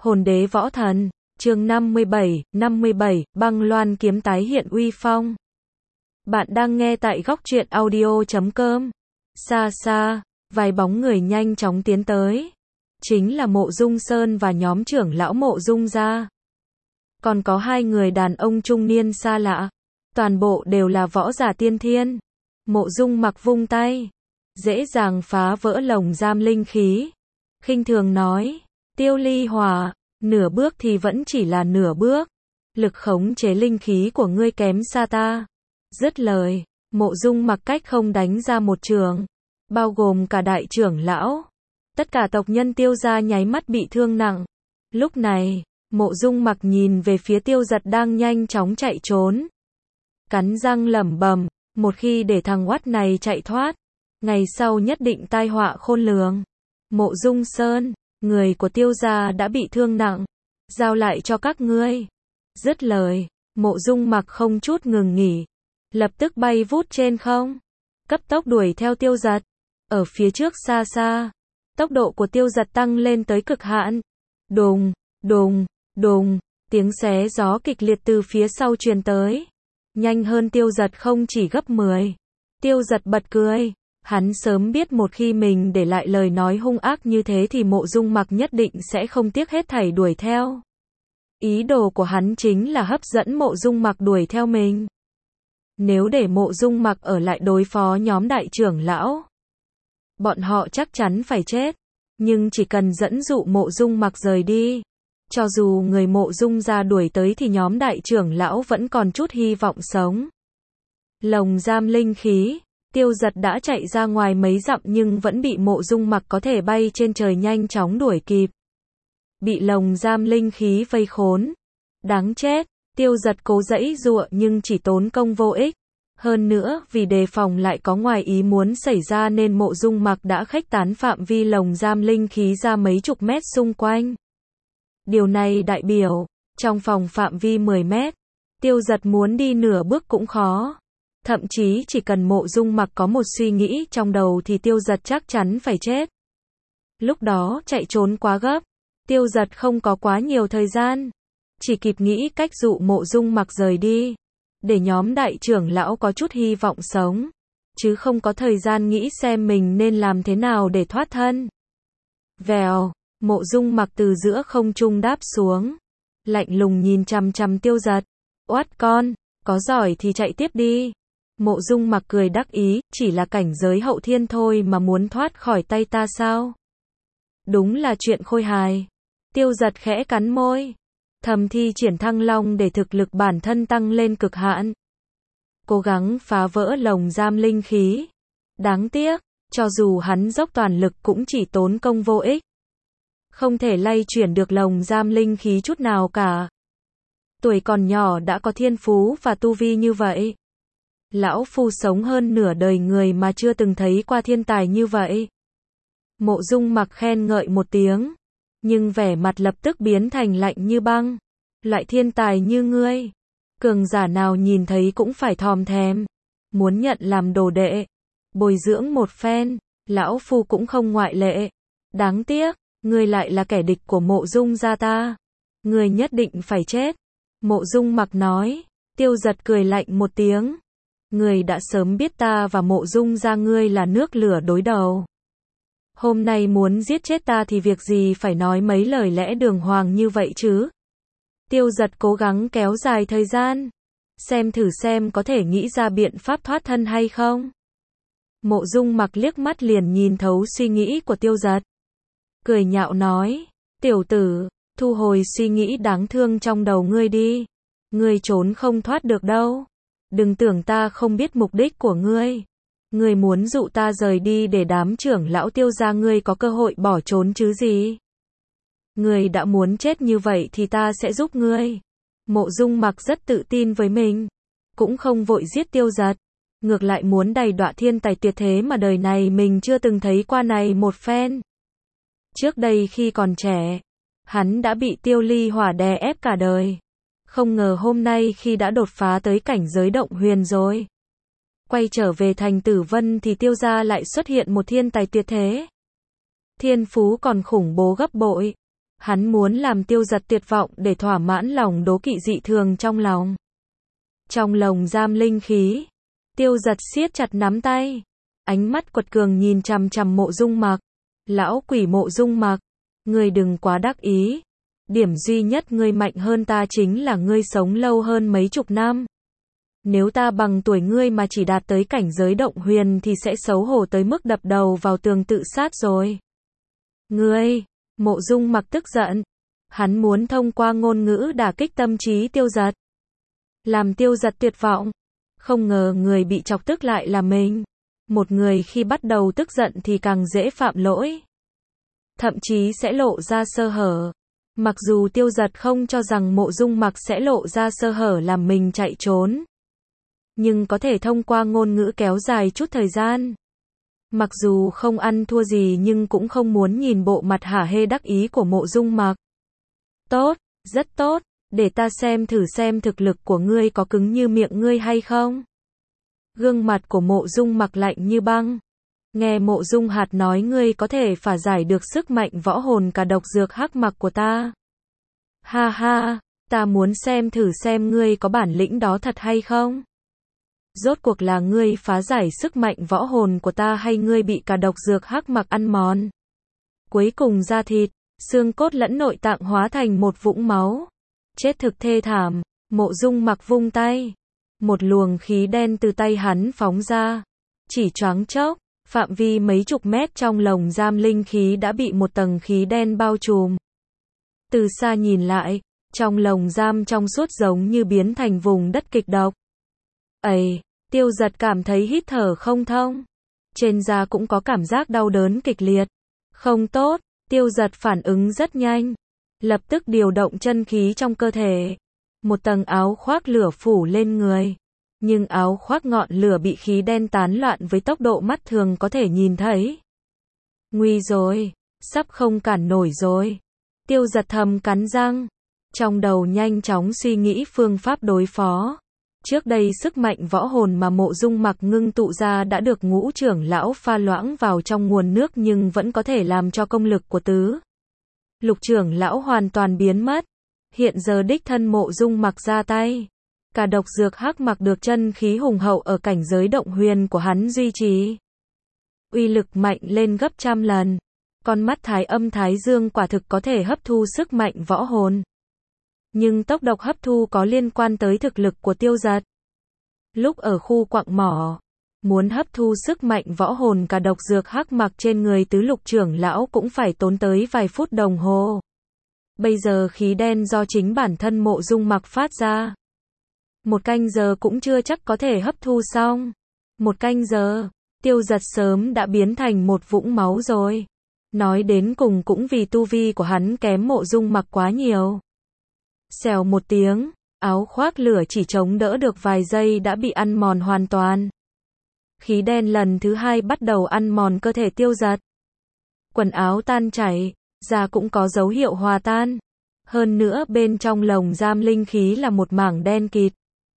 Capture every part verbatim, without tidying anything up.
Hồn đế võ thần, chương năm mươi bảy, năm mươi bảy, băng loan kiếm tái hiện uy phong. Bạn đang nghe tại góc truyện audio chấm com. Xa xa, vài bóng người nhanh chóng tiến tới. Chính là Mộ Dung Sơn và nhóm trưởng lão Mộ Dung gia. Còn có hai người đàn ông trung niên xa lạ. Toàn bộ đều là võ giả tiên thiên. Mộ Dung mặc vung tay, dễ dàng phá vỡ lồng giam linh khí. Khinh thường nói, Tiêu Ly Hỏa, nửa bước thì vẫn chỉ là nửa bước. Lực khống chế linh khí của ngươi kém xa ta. Dứt lời, Mộ Dung mặc cách không đánh ra một trường, bao gồm cả đại trưởng lão. Tất cả tộc nhân Tiêu gia nháy mắt bị thương nặng. Lúc này, Mộ Dung mặc nhìn về phía Tiêu Giật đang nhanh chóng chạy trốn. Cắn răng lẩm bẩm, một khi để thằng oát này chạy thoát, ngày sau nhất định tai họa khôn lường. Mộ Dung Sơn, người của Tiêu gia đã bị thương nặng, giao lại cho các ngươi. Dứt lời, Mộ Dung mặc không chút ngừng nghỉ, lập tức bay vút trên không, cấp tốc đuổi theo Tiêu Giật. Ở phía trước xa xa, tốc độ của Tiêu Giật tăng lên tới cực hạn. Đùng, đùng, đùng, tiếng xé gió kịch liệt từ phía sau truyền tới. Nhanh hơn Tiêu Giật không chỉ gấp mười. Tiêu Giật bật cười. Hắn sớm biết một khi mình để lại lời nói hung ác như thế thì Mộ Dung mặc nhất định sẽ không tiếc hết thảy đuổi theo. Ý đồ của hắn chính là hấp dẫn Mộ Dung mặc đuổi theo mình. Nếu để Mộ Dung mặc ở lại đối phó nhóm đại trưởng lão, bọn họ chắc chắn phải chết. Nhưng chỉ cần dẫn dụ Mộ Dung mặc rời đi, cho dù người Mộ Dung gia đuổi tới thì nhóm đại trưởng lão vẫn còn chút hy vọng sống. Lồng giam linh khí, Tiêu Giật đã chạy ra ngoài mấy dặm nhưng vẫn bị Mộ Dung mặc có thể bay trên trời nhanh chóng đuổi kịp. Bị lồng giam linh khí vây khốn. Đáng chết, Tiêu Giật cố giãy giụa nhưng chỉ tốn công vô ích. Hơn nữa, vì đề phòng lại có ngoài ý muốn xảy ra nên Mộ Dung mặc đã khuếch tán phạm vi lồng giam linh khí ra mấy chục mét xung quanh. Điều này đại biểu, trong phòng phạm vi mười mét, Tiêu Giật muốn đi nửa bước cũng khó. Thậm chí chỉ cần Mộ Dung mặc có một suy nghĩ trong đầu thì Tiêu Giật chắc chắn phải chết. Lúc đó chạy trốn quá gấp, Tiêu Giật không có quá nhiều thời gian, chỉ kịp nghĩ cách dụ Mộ Dung mặc rời đi, để nhóm đại trưởng lão có chút hy vọng sống, chứ không có thời gian nghĩ xem mình nên làm thế nào để thoát thân. Vèo, Mộ Dung mặc từ giữa không trung đáp xuống, lạnh lùng nhìn chằm chằm Tiêu Giật. Oát con, có giỏi thì chạy tiếp đi. Mộ Dung mặc cười đắc ý, chỉ là cảnh giới hậu thiên thôi mà muốn thoát khỏi tay ta sao? Đúng là chuyện khôi hài. Tiêu Giật khẽ cắn môi, thầm thi triển Thăng Long để thực lực bản thân tăng lên cực hạn, cố gắng phá vỡ lồng giam linh khí. Đáng tiếc, cho dù hắn dốc toàn lực cũng chỉ tốn công vô ích, không thể lay chuyển được lồng giam linh khí chút nào cả. Tuổi còn nhỏ đã có thiên phú và tu vi như vậy. Lão phu sống hơn nửa đời người mà chưa từng thấy qua thiên tài như vậy. Mộ Dung mặc khen ngợi một tiếng, nhưng vẻ mặt lập tức biến thành lạnh như băng. Loại thiên tài như ngươi, cường giả nào nhìn thấy cũng phải thòm thèm, muốn nhận làm đồ đệ, bồi dưỡng một phen, lão phu cũng không ngoại lệ. Đáng tiếc, ngươi lại là kẻ địch của Mộ Dung gia ta. Ngươi nhất định phải chết. Mộ Dung mặc nói. Tiêu Giật cười lạnh một tiếng. Ngươi đã sớm biết ta và Mộ Dung gia ngươi là nước lửa đối đầu. Hôm nay muốn giết chết ta thì việc gì phải nói mấy lời lẽ đường hoàng như vậy chứ? Tiêu Giật cố gắng kéo dài thời gian, xem thử xem có thể nghĩ ra biện pháp thoát thân hay không. Mộ Dung mặc liếc mắt liền nhìn thấu suy nghĩ của Tiêu Giật, cười nhạo nói, tiểu tử, thu hồi suy nghĩ đáng thương trong đầu ngươi đi. Ngươi trốn không thoát được đâu. Đừng tưởng ta không biết mục đích của ngươi. Ngươi muốn dụ ta rời đi để đám trưởng lão Tiêu gia ngươi có cơ hội bỏ trốn chứ gì. Ngươi đã muốn chết như vậy thì ta sẽ giúp ngươi. Mộ Dung mặc rất tự tin với mình, cũng không vội giết Tiêu Giật, ngược lại muốn đầy đọa thiên tài tuyệt thế mà đời này mình chưa từng thấy qua này một phen. Trước đây khi còn trẻ, hắn đã bị Tiêu Ly Hỏa đè ép cả đời. Không ngờ hôm nay khi đã đột phá tới cảnh giới động huyền rồi, quay trở về thành Tử Vân thì Tiêu gia lại xuất hiện một thiên tài tuyệt thế. Thiên phú còn khủng bố gấp bội. Hắn muốn làm Tiêu Giật tuyệt vọng để thỏa mãn lòng đố kỵ dị thường trong lòng. Trong lồng giam linh khí, Tiêu Giật siết chặt nắm tay, ánh mắt quật cường nhìn chằm chằm Mộ Dung Mặc. Lão quỷ Mộ Dung Mặc, ngươi đừng quá đắc ý. Điểm duy nhất ngươi mạnh hơn ta chính là ngươi sống lâu hơn mấy chục năm. Nếu ta bằng tuổi ngươi mà chỉ đạt tới cảnh giới động huyền thì sẽ xấu hổ tới mức đập đầu vào tường tự sát rồi. Ngươi, Mộ Dung Mặc tức giận. Hắn muốn thông qua ngôn ngữ đả kích tâm trí Tiêu Giật, làm Tiêu Giật tuyệt vọng. Không ngờ người bị chọc tức lại là mình. Một người khi bắt đầu tức giận thì càng dễ phạm lỗi, thậm chí sẽ lộ ra sơ hở. Mặc dù Tiêu Giật không cho rằng Mộ Dung Mặc sẽ lộ ra sơ hở làm mình chạy trốn, nhưng có thể thông qua ngôn ngữ kéo dài chút thời gian. Mặc dù không ăn thua gì nhưng cũng không muốn nhìn bộ mặt hả hê đắc ý của Mộ Dung Mặc. Tốt, rất tốt, để ta xem thử xem thực lực của ngươi có cứng như miệng ngươi hay không. Gương mặt của Mộ Dung Mặc lạnh như băng. Nghe Mộ Dung Hạt nói ngươi có thể phá giải được sức mạnh võ hồn cả độc dược hắc mặc của ta. Ha ha, ta muốn xem thử xem ngươi có bản lĩnh đó thật hay không. Rốt cuộc là ngươi phá giải sức mạnh võ hồn của ta hay ngươi bị cả độc dược hắc mặc ăn mòn. Cuối cùng da thịt, xương cốt lẫn nội tạng hóa thành một vũng máu. Chết thực thê thảm. Mộ Dung Mặc vung tay, một luồng khí đen từ tay hắn phóng ra. Chỉ choáng chốc, phạm vi mấy chục mét trong lồng giam linh khí đã bị một tầng khí đen bao trùm. Từ xa nhìn lại, trong lồng giam trong suốt giống như biến thành vùng đất kịch độc. Ây, Tiêu Giật cảm thấy hít thở không thông. Trên da cũng có cảm giác đau đớn kịch liệt. Không tốt, Tiêu Giật phản ứng rất nhanh. Lập tức điều động chân khí trong cơ thể. Một tầng áo khoác lửa phủ lên người. Nhưng áo khoác ngọn lửa bị khí đen tán loạn với tốc độ mắt thường có thể nhìn thấy. Nguy rồi, sắp không cản nổi rồi. Tiêu Giật thầm cắn răng. Trong đầu nhanh chóng suy nghĩ phương pháp đối phó. Trước đây sức mạnh võ hồn mà Mộ Dung Mặc ngưng tụ ra đã được Ngũ trưởng lão pha loãng vào trong nguồn nước nhưng vẫn có thể làm cho công lực của tứ Lục trưởng lão hoàn toàn biến mất. Hiện giờ đích thân Mộ Dung Mặc ra tay. Cả độc dược hắc mặc được chân khí hùng hậu ở cảnh giới động huyền của hắn duy trì. Uy lực mạnh lên gấp trăm lần. Con mắt Thái Âm Thái Dương quả thực có thể hấp thu sức mạnh võ hồn. Nhưng tốc độ hấp thu có liên quan tới thực lực của Tiêu Giật. Lúc ở khu quặng mỏ, muốn hấp thu sức mạnh võ hồn cả độc dược hắc mặc trên người tứ lục trưởng lão cũng phải tốn tới vài phút đồng hồ. Bây giờ khí đen do chính bản thân Mộ Dung Mặc phát ra. Một canh giờ cũng chưa chắc có thể hấp thu xong. Một canh giờ, Tiêu Giật sớm đã biến thành một vũng máu rồi. Nói đến cùng cũng vì tu vi của hắn kém Mộ Dung Mặc quá nhiều. Xèo một tiếng, áo khoác lửa chỉ chống đỡ được vài giây đã bị ăn mòn hoàn toàn. Khí đen lần thứ hai bắt đầu ăn mòn cơ thể Tiêu Giật. Quần áo tan chảy, da cũng có dấu hiệu hòa tan. Hơn nữa bên trong lồng giam linh khí là một mảng đen kịt.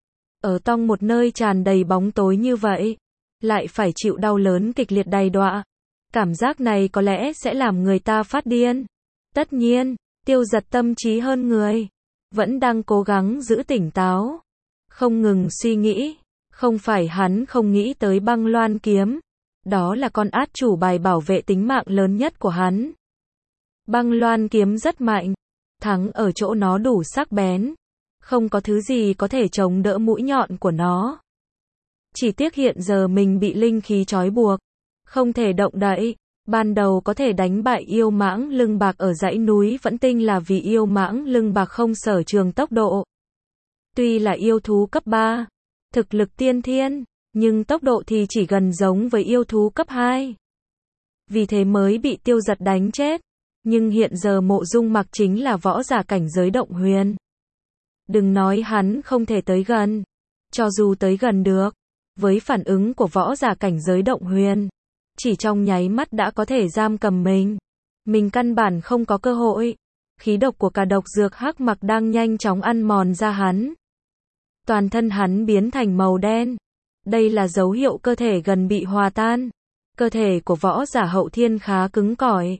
Ở trong một nơi tràn đầy bóng tối như vậy, lại phải chịu đau lớn kịch liệt đầy đọa. Cảm giác này có lẽ sẽ làm người ta phát điên. Tất nhiên, Tiêu Giật tâm trí hơn người. Vẫn đang cố gắng giữ tỉnh táo. Không ngừng suy nghĩ. Không phải hắn không nghĩ tới băng loan kiếm. Đó là con át chủ bài bảo vệ tính mạng lớn nhất của hắn. Băng loan kiếm rất mạnh. Thắng ở chỗ nó đủ sắc bén. Không có thứ gì có thể chống đỡ mũi nhọn của nó. Chỉ tiếc hiện giờ mình bị linh khí trói buộc. Không thể động đậy. Ban đầu có thể đánh bại yêu mãng lưng bạc ở dãy núi Vẫn Tinh là vì yêu mãng lưng bạc không sở trường tốc độ. Tuy là yêu thú cấp ba, thực lực tiên thiên, nhưng tốc độ thì chỉ gần giống với yêu thú cấp hai. Vì thế mới bị Tiêu Giật đánh chết. Nhưng hiện giờ Mộ Dung Mặc chính là võ giả cảnh giới động huyền. Đừng nói hắn không thể tới gần. Cho dù tới gần được, với phản ứng của võ giả cảnh giới động huyền, chỉ trong nháy mắt đã có thể giam cầm mình. Mình căn bản không có cơ hội. Khí độc của cả độc dược hắc mặc đang nhanh chóng ăn mòn ra hắn. Toàn thân hắn biến thành màu đen. Đây là dấu hiệu cơ thể gần bị hòa tan. Cơ thể của võ giả hậu thiên khá cứng cỏi.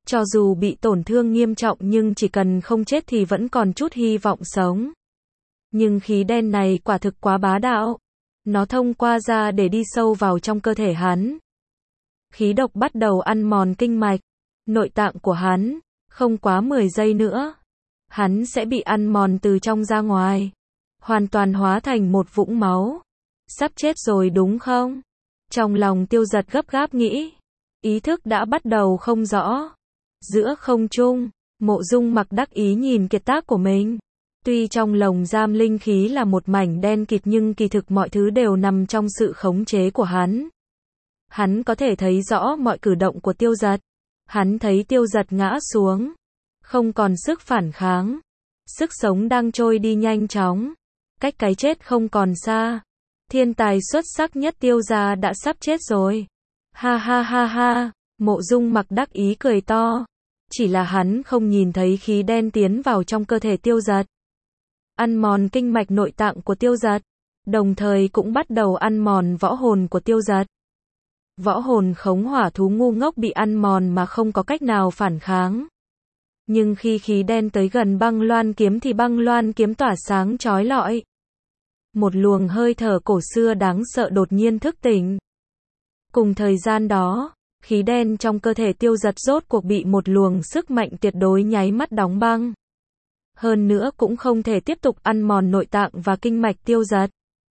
Cho dù bị tổn thương nghiêm trọng nhưng chỉ cần không chết thì vẫn còn chút hy vọng sống. Nhưng khí đen này quả thực quá bá đạo. Nó thông qua da để đi sâu vào trong cơ thể hắn. Khí độc bắt đầu ăn mòn kinh mạch, nội tạng của hắn. Không quá mười giây nữa, hắn sẽ bị ăn mòn từ trong ra ngoài, hoàn toàn hóa thành một vũng máu. Sắp chết rồi đúng không? Trong lòng Tiêu Giật gấp gáp nghĩ, ý thức đã bắt đầu không rõ. Giữa không trung, Mộ Dung Mặc đắc ý nhìn kiệt tác của mình. Tuy trong lồng giam linh khí là một mảnh đen kịt nhưng kỳ thực mọi thứ đều nằm trong sự khống chế của hắn. Hắn có thể thấy rõ mọi cử động của Tiêu Giật. Hắn thấy Tiêu Giật ngã xuống, không còn sức phản kháng. Sức sống đang trôi đi nhanh chóng, cách cái chết không còn xa. Thiên tài xuất sắc nhất Tiêu gia đã sắp chết rồi. Ha ha ha ha, Mộ Dung Mặc đắc ý cười to. Chỉ là hắn không nhìn thấy khí đen tiến vào trong cơ thể Tiêu Giật, ăn mòn kinh mạch nội tạng của Tiêu Giật, đồng thời cũng bắt đầu ăn mòn võ hồn của Tiêu Giật. Võ hồn khống hỏa thú ngu ngốc bị ăn mòn mà không có cách nào phản kháng. Nhưng khi khí đen tới gần băng loan kiếm thì băng loan kiếm tỏa sáng chói lọi. Một luồng hơi thở cổ xưa đáng sợ đột nhiên thức tỉnh. Cùng thời gian đó, khí đen trong cơ thể Tiêu Giật rốt cuộc bị một luồng sức mạnh tuyệt đối nháy mắt đóng băng. Hơn nữa cũng không thể tiếp tục ăn mòn nội tạng và kinh mạch Tiêu Giật.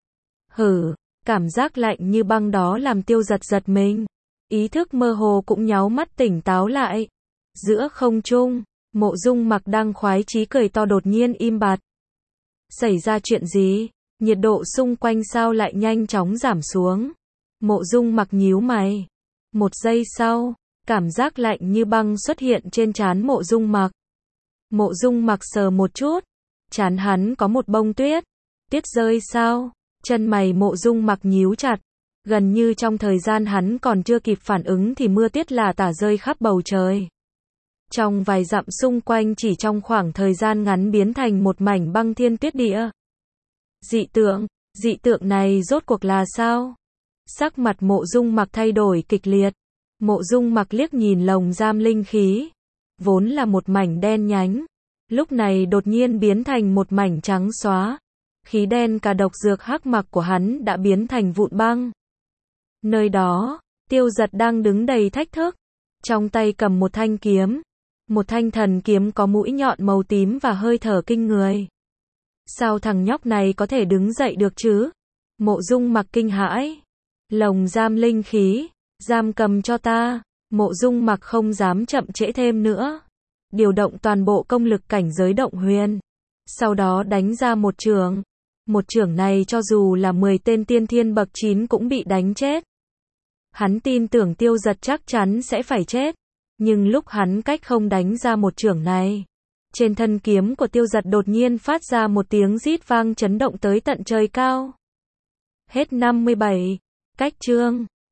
Hử, cảm giác lạnh như băng đó làm Tiêu Giật giật mình. Ý thức mơ hồ cũng nháu mắt tỉnh táo lại. Giữa không trung, Mộ Dung Mặc đang khoái chí cười to đột nhiên im bặt. Xảy ra chuyện gì? Nhiệt độ xung quanh sao lại nhanh chóng giảm xuống? Mộ Dung Mặc nhíu mày. Một giây sau, cảm giác lạnh như băng xuất hiện trên trán Mộ Dung Mặc. Mộ Dung Mặc sờ một chút, trán hắn có một bông tuyết. Tuyết rơi sao? Chân mày Mộ Dung Mặc nhíu chặt. Gần như trong thời gian hắn còn chưa kịp phản ứng thì mưa tuyết lả tả rơi khắp bầu trời. Trong vài dặm xung quanh chỉ trong khoảng thời gian ngắn biến thành một mảnh băng thiên tuyết địa. Dị tượng, dị tượng này rốt cuộc là sao? Sắc mặt Mộ Dung Mặc thay đổi kịch liệt. Mộ Dung Mặc liếc nhìn lồng giam linh khí, vốn là một mảnh đen nhánh, lúc này đột nhiên biến thành một mảnh trắng xóa. Khí đen cả độc dược hắc mặc của hắn đã biến thành vụn băng. Nơi đó, Tiêu Giật đang đứng đầy thách thức, trong tay cầm một thanh kiếm, một thanh thần kiếm có mũi nhọn màu tím và hơi thở kinh người. Sao thằng nhóc này có thể đứng dậy được chứ? Mộ Dung Mặc kinh hãi. Lồng giam linh khí, giam cầm cho ta. Mộ Dung Mặc không dám chậm trễ thêm nữa, điều động toàn bộ công lực cảnh giới động huyền, sau đó đánh ra một chưởng. Một chưởng này cho dù là mười tên tiên thiên bậc chín cũng bị đánh chết. Hắn tin tưởng Tiêu Giật chắc chắn sẽ phải chết, nhưng lúc hắn cách không đánh ra một chưởng này, trên thân kiếm của Tiêu Giật đột nhiên phát ra một tiếng rít vang chấn động tới tận trời cao. Hết năm mươi bảy. Cách chương